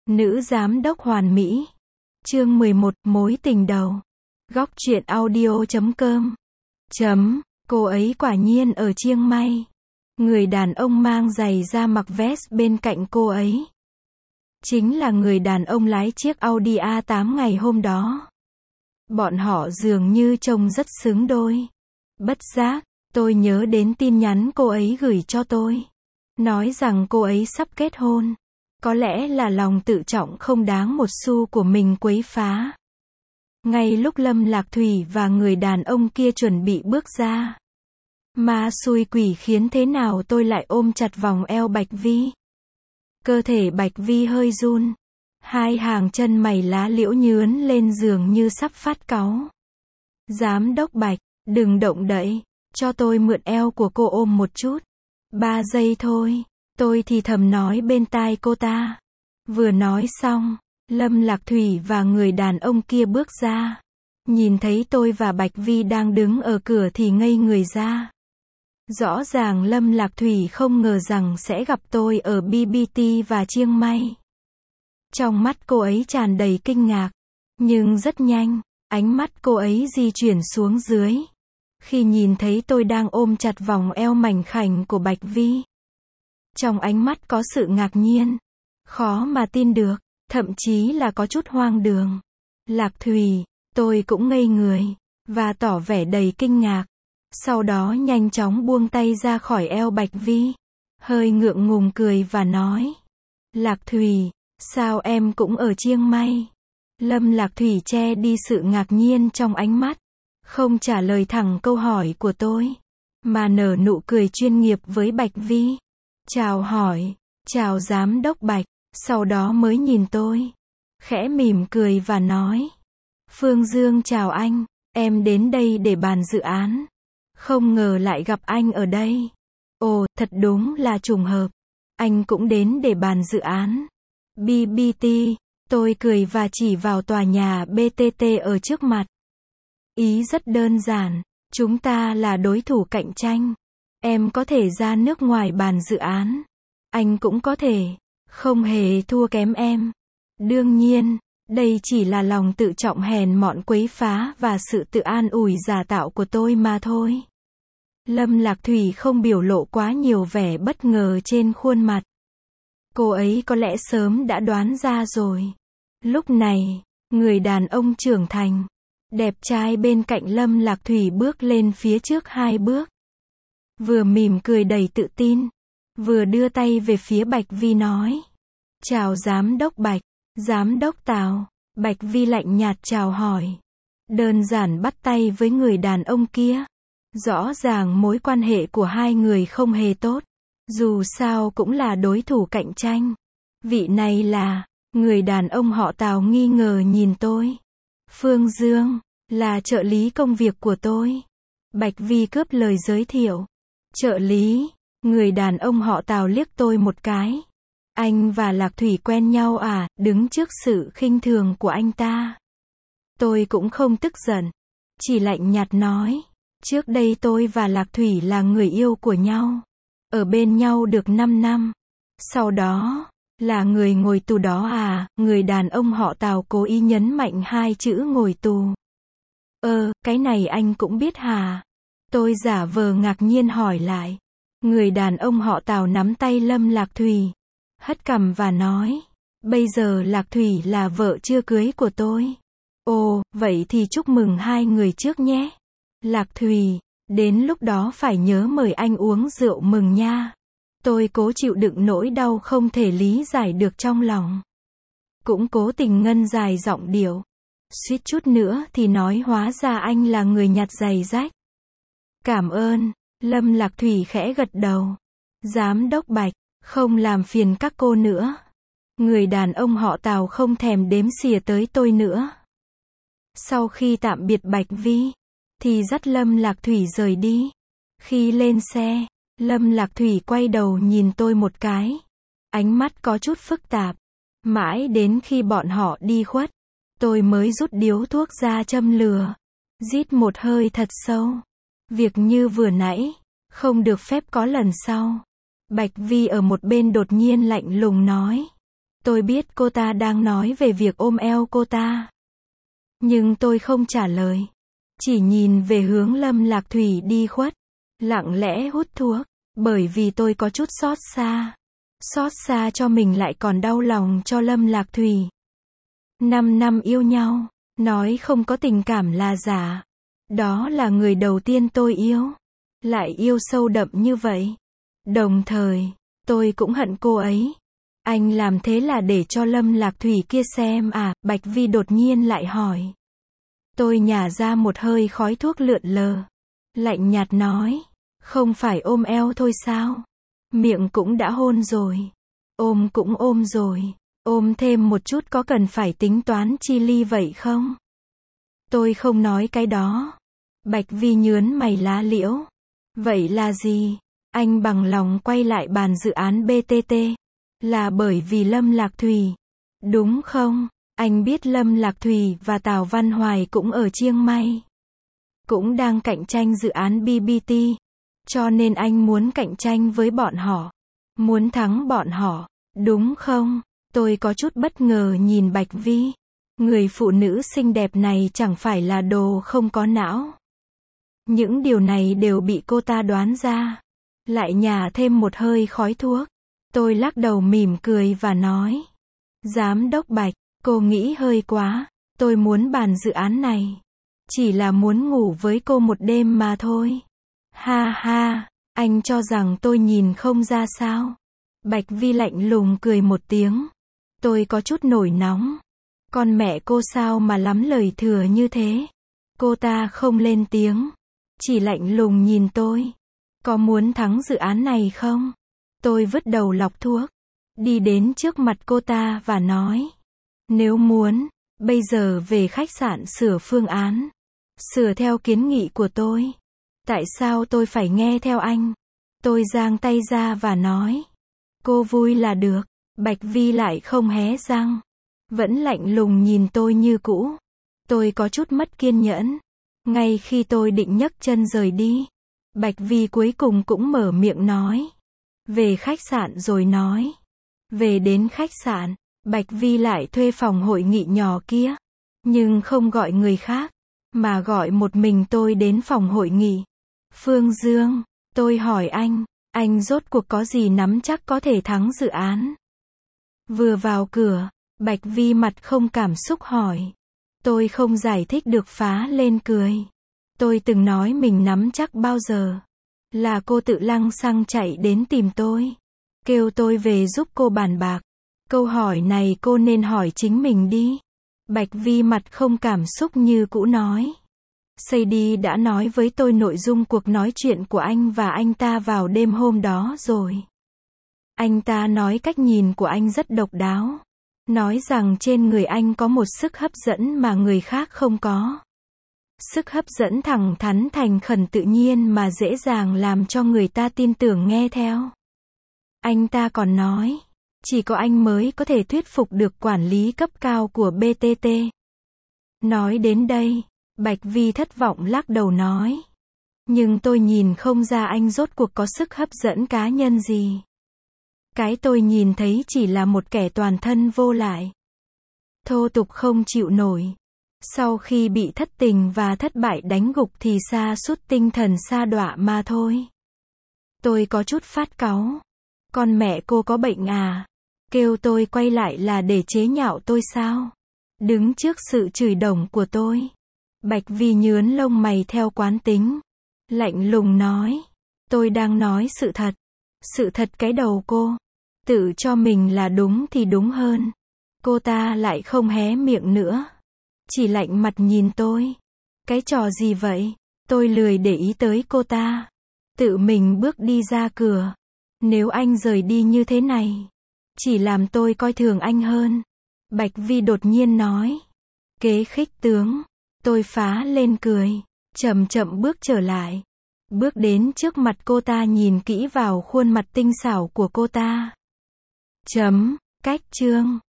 Nữ giám đốc hoàn mỹ. Chương 11, mối tình đầu. Góc truyện audio.com. Cô ấy quả nhiên ở Chiang Mai. Người đàn ông mang giày da mặc vest bên cạnh cô ấy chính là người đàn ông lái chiếc Audi A8 ngày hôm đó. Bọn họ dường như trông rất xứng đôi. Bất giác, tôi nhớ đến tin nhắn cô ấy gửi cho tôi. Nói rằng cô ấy sắp kết hôn. Có lẽ là lòng tự trọng không đáng một xu của mình quấy phá. Ngay lúc Lâm Lạc Thủy và người đàn ông kia chuẩn bị bước ra, ma xui quỷ khiến thế nào tôi lại ôm chặt vòng eo Bạch Vi. Cơ thể Bạch Vi hơi run. Hai hàng chân mày lá liễu nhướn lên dường như sắp phát cáu. Giám đốc Bạch, đừng động đậy, cho tôi mượn eo của cô ôm một chút. 3 giây thôi, tôi thì thầm nói bên tai cô ta. Vừa nói xong, Lâm Lạc Thủy và người đàn ông kia bước ra. Nhìn thấy tôi và Bạch Vi đang đứng ở cửa thì ngây người ra. Rõ ràng Lâm Lạc Thủy không ngờ rằng sẽ gặp tôi ở BBT và Chiang Mai. Trong mắt cô ấy tràn đầy kinh ngạc. Nhưng rất nhanh, ánh mắt cô ấy di chuyển xuống dưới. Khi nhìn thấy tôi đang ôm chặt vòng eo mảnh khảnh của Bạch Vi. Trong ánh mắt có sự ngạc nhiên. Khó mà tin được, thậm chí là có chút hoang đường. Lạc Thủy, tôi cũng ngây người, và tỏ vẻ đầy kinh ngạc. Sau đó nhanh chóng buông tay ra khỏi eo Bạch Vi. Hơi ngượng ngùng cười và nói. Lạc Thủy, sao em cũng ở Chiang Mai? Lâm Lạc Thủy che đi sự ngạc nhiên trong ánh mắt. Không trả lời thẳng câu hỏi của tôi, mà nở nụ cười chuyên nghiệp với Bạch Vi. Chào hỏi, chào giám đốc Bạch, sau đó mới nhìn tôi. Khẽ mỉm cười và nói. Phương Dương chào anh, em đến đây để bàn dự án. Không ngờ lại gặp anh ở đây. Ồ, thật đúng là trùng hợp. Anh cũng đến để bàn dự án. BBT, tôi cười và chỉ vào tòa nhà BTT ở trước mặt. Ý rất đơn giản, chúng ta là đối thủ cạnh tranh. Em có thể ra nước ngoài bàn dự án. Anh cũng có thể, không hề thua kém em. Đương nhiên, đây chỉ là lòng tự trọng hèn mọn quấy phá và sự tự an ủi giả tạo của tôi mà thôi. Lâm Lạc Thủy không biểu lộ quá nhiều vẻ bất ngờ trên khuôn mặt. Cô ấy có lẽ sớm đã đoán ra rồi. Lúc này, người đàn ông trưởng thành, đẹp trai bên cạnh Lâm Lạc Thủy bước lên phía trước 2 bước. Vừa mỉm cười đầy tự tin, vừa đưa tay về phía Bạch Vi nói. Chào giám đốc Bạch, giám đốc Tào. Bạch Vi lạnh nhạt chào hỏi. Đơn giản bắt tay với người đàn ông kia. Rõ ràng mối quan hệ của hai người không hề tốt. Dù sao cũng là đối thủ cạnh tranh. Vị này là, người đàn ông họ Tào nghi ngờ nhìn tôi. Phương Dương, là trợ lý công việc của tôi. Bạch Vi cướp lời giới thiệu. Trợ lý, người đàn ông họ Tào liếc tôi một cái. Anh và Lạc Thủy quen nhau à, đứng trước sự khinh thường của anh ta. Tôi cũng không tức giận. Chỉ lạnh nhạt nói. Trước đây tôi và Lạc Thủy là người yêu của nhau. Ở bên nhau được 5 năm. Sau đó, là người ngồi tù đó à, người đàn ông họ Tào cố ý nhấn mạnh 2 chữ ngồi tù. Cái này anh cũng biết hả? Tôi giả vờ ngạc nhiên hỏi lại. Người đàn ông họ Tào nắm tay Lâm Lạc Thủy, hất cằm và nói. Bây giờ Lạc Thủy là vợ chưa cưới của tôi. Ồ, vậy thì chúc mừng hai người trước nhé. Lạc Thủy, đến lúc đó phải nhớ mời anh uống rượu mừng nha. Tôi cố chịu đựng nỗi đau không thể lý giải được trong lòng. Cũng cố tình ngân dài giọng điệu. Suýt chút nữa thì nói hóa ra anh là người nhặt giày rách. Cảm ơn, Lâm Lạc Thủy khẽ gật đầu. Giám đốc Bạch, không làm phiền các cô nữa. Người đàn ông họ Tào không thèm đếm xỉa tới tôi nữa. Sau khi tạm biệt Bạch Vi, thì dắt Lâm Lạc Thủy rời đi. Khi lên xe, Lâm Lạc Thủy quay đầu nhìn tôi một cái. Ánh mắt có chút phức tạp. Mãi đến khi bọn họ đi khuất, tôi mới rút điếu thuốc ra châm lửa. Rít một hơi thật sâu. Việc như vừa nãy, không được phép có lần sau. Bạch Vi ở một bên đột nhiên lạnh lùng nói. Tôi biết cô ta đang nói về việc ôm eo cô ta. Nhưng tôi không trả lời. Chỉ nhìn về hướng Lâm Lạc Thủy đi khuất. Lặng lẽ hút thuốc. Bởi vì tôi có chút xót xa. Xót xa cho mình lại còn đau lòng cho Lâm Lạc Thủy. 5 năm yêu nhau. Nói không có tình cảm là giả. Đó là người đầu tiên tôi yêu. Lại yêu sâu đậm như vậy. Đồng thời, tôi cũng hận cô ấy. Anh làm thế là để cho Lâm Lạc Thủy kia xem à, Bạch Vi đột nhiên lại hỏi. Tôi nhả ra một hơi khói thuốc lượn lờ. Lạnh nhạt nói, không phải ôm eo thôi sao? Miệng cũng đã hôn rồi. Ôm cũng ôm rồi. Ôm thêm một chút có cần phải tính toán chi ly vậy không? Tôi không nói cái đó. Bạch Vi nhướn mày lá liễu. Vậy là gì? Anh bằng lòng quay lại bàn dự án BTT. Là bởi vì Lâm Lạc Thủy. Đúng không? Anh biết Lâm Lạc Thủy và Tào Văn Hoài cũng ở Chiang Mai. Cũng đang cạnh tranh dự án BBT. Cho nên anh muốn cạnh tranh với bọn họ. Muốn thắng bọn họ. Đúng không? Tôi có chút bất ngờ nhìn Bạch Vi. Người phụ nữ xinh đẹp này chẳng phải là đồ không có não. Những điều này đều bị cô ta đoán ra. Lại nhả thêm một hơi khói thuốc. Tôi lắc đầu mỉm cười và nói. Giám đốc Bạch, cô nghĩ hơi quá. Tôi muốn bàn dự án này. Chỉ là muốn ngủ với cô một đêm mà thôi. Ha ha, anh cho rằng tôi nhìn không ra sao? Bạch Vi lạnh lùng cười một tiếng. Tôi có chút nổi nóng. Con mẹ cô sao mà lắm lời thừa như thế? Cô ta không lên tiếng. Chỉ lạnh lùng nhìn tôi. Có muốn thắng dự án này không? Tôi vứt đầu lọc thuốc. Đi đến trước mặt cô ta và nói. Nếu muốn, bây giờ về khách sạn sửa phương án. Sửa theo kiến nghị của tôi. Tại sao tôi phải nghe theo anh? Tôi giang tay ra và nói. Cô vui là được. Bạch Vi lại không hé răng. Vẫn lạnh lùng nhìn tôi như cũ. Tôi có chút mất kiên nhẫn. Ngay khi tôi định nhấc chân rời đi. Bạch Vi cuối cùng cũng mở miệng nói. Về khách sạn rồi nói. Về đến khách sạn, Bạch Vi lại thuê phòng hội nghị nhỏ kia. Nhưng không gọi người khác. Mà gọi một mình tôi đến phòng hội nghị. Phương Dương, tôi hỏi anh rốt cuộc có gì nắm chắc có thể thắng dự án? Vừa vào cửa, Bạch Vi mặt không cảm xúc hỏi. Tôi không giải thích được phá lên cười. Tôi từng nói mình nắm chắc bao giờ. Là cô tự lăng xăng chạy đến tìm tôi. Kêu tôi về giúp cô bàn bạc. Câu hỏi này cô nên hỏi chính mình đi. Bạch Vi mặt không cảm xúc như cũ nói. Sadie đã nói với tôi nội dung cuộc nói chuyện của anh và anh ta vào đêm hôm đó rồi. Anh ta nói cách nhìn của anh rất độc đáo. Nói rằng trên người anh có một sức hấp dẫn mà người khác không có. Sức hấp dẫn thẳng thắn thành khẩn tự nhiên mà dễ dàng làm cho người ta tin tưởng nghe theo. Anh ta còn nói, chỉ có anh mới có thể thuyết phục được quản lý cấp cao của BTT. Nói đến đây, Bạch Vi thất vọng lắc đầu nói. Nhưng tôi nhìn không ra anh rốt cuộc có sức hấp dẫn cá nhân gì. Cái tôi nhìn thấy chỉ là một kẻ toàn thân vô lại. Thô tục không chịu nổi. Sau khi bị thất tình và thất bại đánh gục thì sa sút tinh thần sa đọa mà thôi. Tôi có chút phát cáu. Con mẹ cô có bệnh à? Kêu tôi quay lại là để chế nhạo tôi sao? Đứng trước sự chửi đồng của tôi. Bạch Vi nhướn lông mày theo quán tính. Lạnh lùng nói. Tôi đang nói sự thật. Sự thật cái đầu cô. Tự cho mình là đúng thì đúng hơn. Cô ta lại không hé miệng nữa. Chỉ lạnh mặt nhìn tôi. Cái trò gì vậy? Tôi lười để ý tới cô ta. Tự mình bước đi ra cửa. Nếu anh rời đi như thế này, chỉ làm tôi coi thường anh hơn. Bạch Vi đột nhiên nói. Kế khích tướng. Tôi phá lên cười. Chậm chậm bước trở lại. Bước đến trước mặt cô ta nhìn kỹ vào khuôn mặt tinh xảo của cô ta. Cách chương.